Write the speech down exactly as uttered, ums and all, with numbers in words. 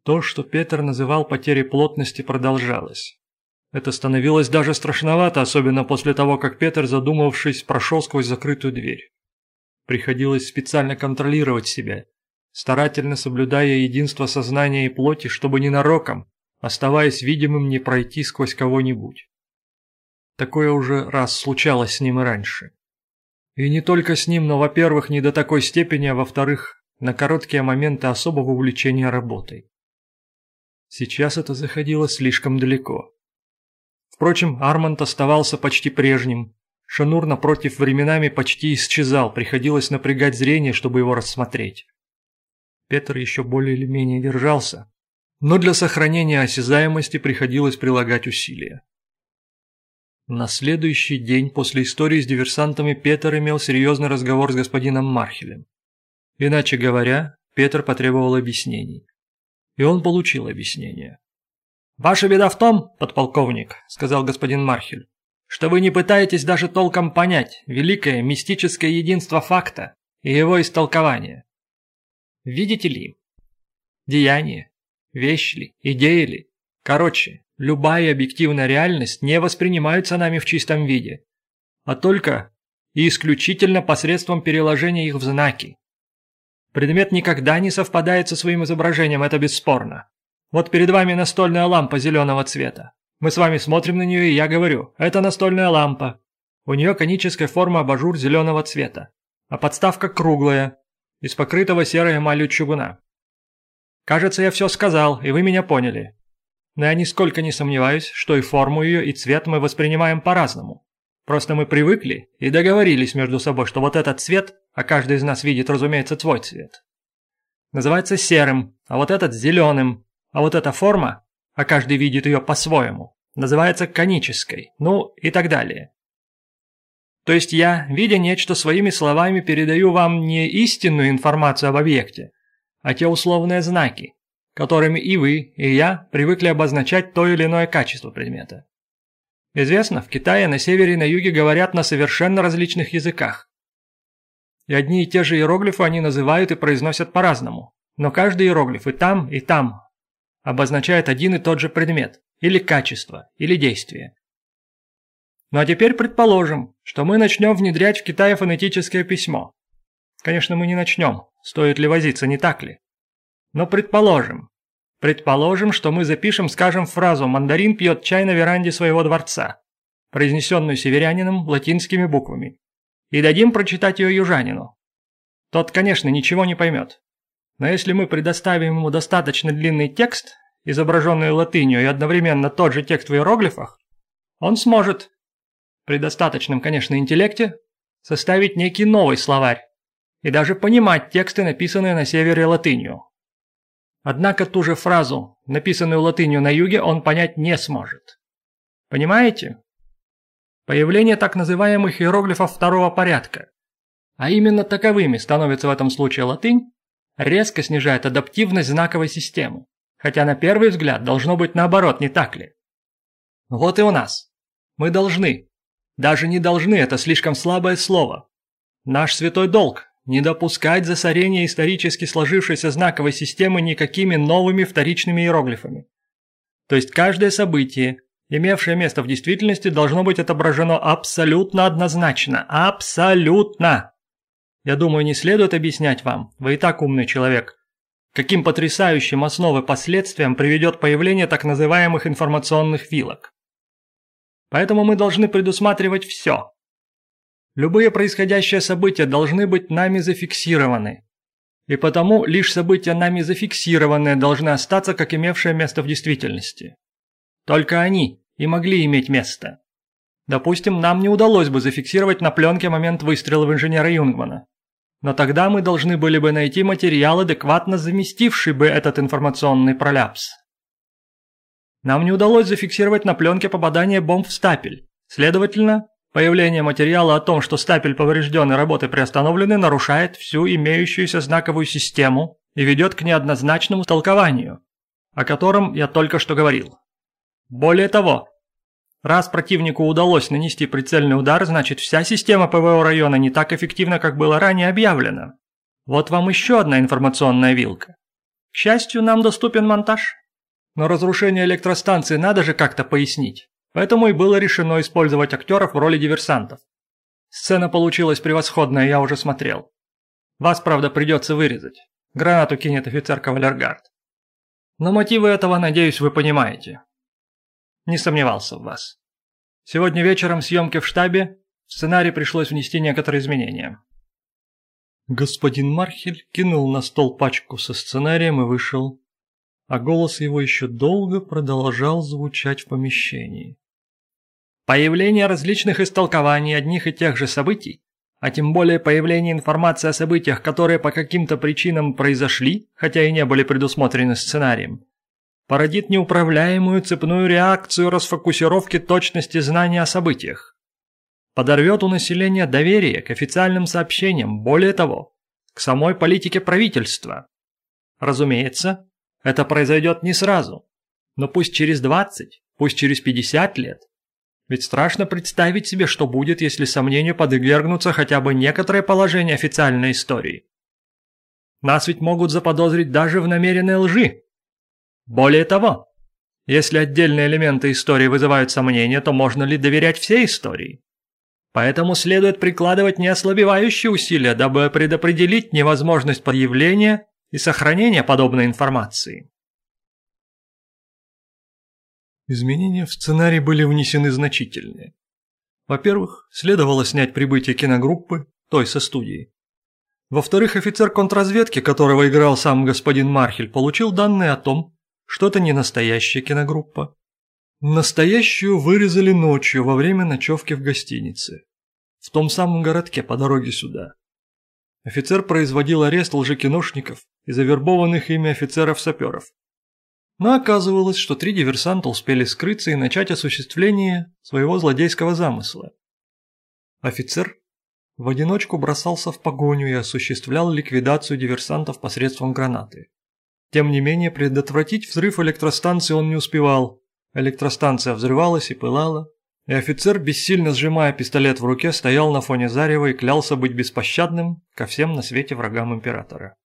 То, что Петр называл потерей плотности, продолжалось. Это становилось даже страшновато, особенно после того, как Петр, задумавшись, прошел сквозь закрытую дверь. Приходилось специально контролировать себя, старательно соблюдая единство сознания и плоти, чтобы ненароком, оставаясь видимым, не пройти сквозь кого-нибудь. Такое уже раз случалось с ним и раньше. И не только с ним, но, во-первых, не до такой степени, а во-вторых, на короткие моменты особого увлечения работой. Сейчас это заходило слишком далеко. Впрочем, Арманд оставался почти прежним. Шанур, напротив, временами почти исчезал, приходилось напрягать зрение, чтобы его рассмотреть. Петр еще более или менее держался, но для сохранения осязаемости приходилось прилагать усилия. На следующий день после истории с диверсантами Петр имел серьезный разговор с господином Мархелем. Иначе говоря, Петр потребовал объяснений. И он получил объяснение. «Ваша беда в том, подполковник, — сказал господин Мархель, — что вы не пытаетесь даже толком понять великое мистическое единство факта и его истолкования. Видите ли? Деяние, вещь ли, идея ли, короче, любая объективная реальность не воспринимается нами в чистом виде, а только и исключительно посредством переложения их в знаки. Предмет никогда не совпадает со своим изображением, это бесспорно. Вот перед вами настольная лампа зеленого цвета. Мы с вами смотрим на нее, и я говорю, это настольная лампа. У нее коническая форма абажур зеленого цвета, а подставка круглая, из покрытого серой эмалью чугуна. Кажется, я все сказал, и вы меня поняли. Но я нисколько не сомневаюсь, что и форму ее, и цвет мы воспринимаем по-разному. Просто мы привыкли и договорились между собой, что вот этот цвет, а каждый из нас видит, разумеется, свой цвет, называется серым, а вот этот зеленым, а вот эта форма, а каждый видит ее по-своему, называется конической, ну и так далее. То есть я, видя нечто, своими словами передаю вам не истинную информацию об объекте, а те условные знаки, которыми и вы, и я привыкли обозначать то или иное качество предмета. Известно, в Китае на севере и на юге говорят на совершенно различных языках. И одни и те же иероглифы они называют и произносят по-разному, но каждый иероглиф и там, и там обозначает один и тот же предмет, или качество, или действие. Ну а теперь предположим, что мы начнем внедрять в Китае фонетическое письмо. Конечно, мы не начнем, стоит ли возиться, не так ли? Но предположим, предположим, что мы запишем, скажем, фразу «Мандарин пьет чай на веранде своего дворца», произнесенную северянином латинскими буквами, и дадим прочитать ее южанину. Тот, конечно, ничего не поймет. Но если мы предоставим ему достаточно длинный текст, изображенный латынью, и одновременно тот же текст в иероглифах, он сможет, при достаточном, конечно, интеллекте, составить некий новый словарь и даже понимать тексты, написанные на севере латынью. Однако ту же фразу, написанную латынью на юге, он понять не сможет. Понимаете? Появление так называемых иероглифов второго порядка, а именно таковыми становится в этом случае латынь, резко снижает адаптивность знаковой системы, хотя на первый взгляд должно быть наоборот, не так ли? Вот и у нас. Мы должны, даже не должны, это слишком слабое слово. Наш святой долг – не допускать засорения исторически сложившейся знаковой системы никакими новыми вторичными иероглифами. То есть каждое событие, имевшее место в действительности, должно быть отображено абсолютно однозначно. Абсолютно! Я думаю, не следует объяснять вам, вы и так умный человек, каким потрясающим основы последствиям приведет появление так называемых информационных вилок. Поэтому мы должны предусматривать все. Любые происходящие события должны быть нами зафиксированы. И потому лишь события нами зафиксированные должны остаться как имевшие место в действительности. Только они и могли иметь место. Допустим, нам не удалось бы зафиксировать на пленке момент выстрела в инженера Юнгмана. Но тогда мы должны были бы найти материал, адекватно заместивший бы этот информационный проляпс. Нам не удалось зафиксировать на пленке попадание бомб в стапель. Следовательно, появление материала о том, что стапель поврежден и работы приостановлены, нарушает всю имеющуюся знаковую систему и ведет к неоднозначному толкованию, о котором я только что говорил. Более того, раз противнику удалось нанести прицельный удар, значит вся система ПВО района не так эффективна, как было ранее объявлено. Вот вам еще одна информационная вилка. К счастью, нам доступен монтаж. Но разрушение электростанции надо же как-то пояснить. Поэтому и было решено использовать актеров в роли диверсантов. Сцена получилась превосходная, я уже смотрел. Вас, правда, придется вырезать. Гранату кинет офицер Кавалергард. Но мотивы этого, надеюсь, вы понимаете. Не сомневался в вас. Сегодня вечером съемки в штабе, в сценарий пришлось внести некоторые изменения. Господин Мархель кинул на стол пачку со сценарием и вышел, а голос его еще долго продолжал звучать в помещении. Появление различных истолкований одних и тех же событий, а тем более появление информации о событиях, которые по каким-то причинам произошли, хотя и не были предусмотрены сценарием, породит неуправляемую цепную реакцию расфокусировки точности знания о событиях. Подорвет у населения доверие к официальным сообщениям, более того, к самой политике правительства. Разумеется, это произойдет не сразу, но пусть через двадцать, пусть через пятьдесят лет. Ведь страшно представить себе, что будет, если сомнению подвергнутся хотя бы некоторые положения официальной истории. Нас ведь могут заподозрить даже в намеренной лжи. Более того, если отдельные элементы истории вызывают сомнения, то можно ли доверять всей истории? Поэтому следует прикладывать неослабевающие усилия, дабы предопределить невозможность появления и сохранения подобной информации. Изменения в сценарий были внесены значительные. Во-первых, следовало снять прибытие киногруппы, той со студии. Во-вторых, офицер контрразведки, которого играл сам господин Мархель, получил данные о том, что это не настоящая киногруппа. Настоящую вырезали ночью во время ночевки в гостинице, в том самом городке по дороге сюда. Офицер производил арест лжекиношников и завербованных ими офицеров-саперов. Но оказывалось, что три диверсанта успели скрыться и начать осуществление своего злодейского замысла. Офицер в одиночку бросался в погоню и осуществлял ликвидацию диверсантов посредством гранаты. Тем не менее, предотвратить взрыв электростанции он не успевал. Электростанция взрывалась и пылала, и офицер, бессильно сжимая пистолет в руке, стоял на фоне зарева и клялся быть беспощадным ко всем на свете врагам императора.